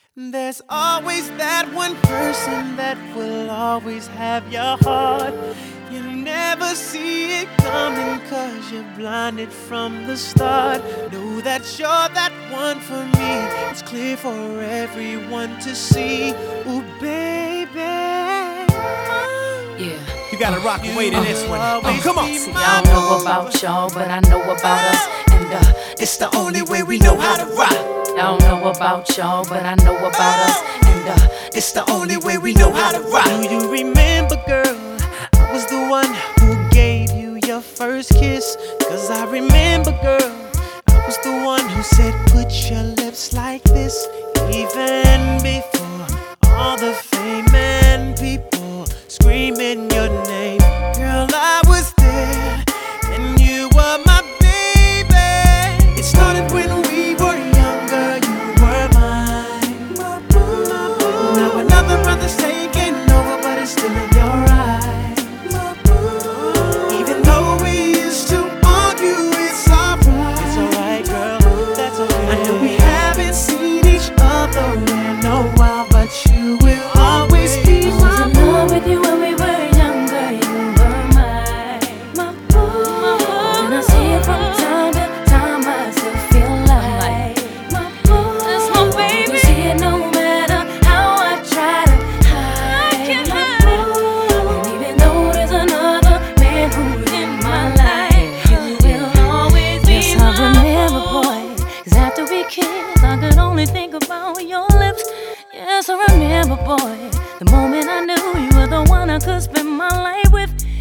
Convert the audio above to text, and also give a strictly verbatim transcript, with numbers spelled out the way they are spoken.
There's always that one person that will always have your heart. You'll never see it coming cause you're blinded from the start. Know that you're that one for me. It's clear for everyone to see. Ooh, baby. Yeah. You gotta rock and wait in this one. Oh, come on. See, I don't know about y'all, but I know about us. And uh, it's the only way we know how to rock. I don't know about y'all, but I know about us. And uh, it's the only way we know how to rock. Do you remember, girl? I was the one who gave you your first kiss. Cause I remember, girl, I was the one who said, put your lips like this. Even before all the fame and people screaming your name. Girl, I was there, and you were my baby. It started when we were younger, you were mine. Now another brother's taking over, but it's still in your eyes. Even though we used to argue, it's alright. It's alright, girl, that's okay. I know we haven't seen each other in a while, but you will always be my I was in love with you when we were younger. You were mine, my boo. And I see it from time to time. I still feel like my boo. That's my baby. You see it no matter how I try to hide my boo. And even though there's another man who's in my life, you will always be yes, my I remember, boy. Cause after we kissed, I could only think about your lips. Yes, I remember, boy, the moment I knew you were the one I could spend my life with.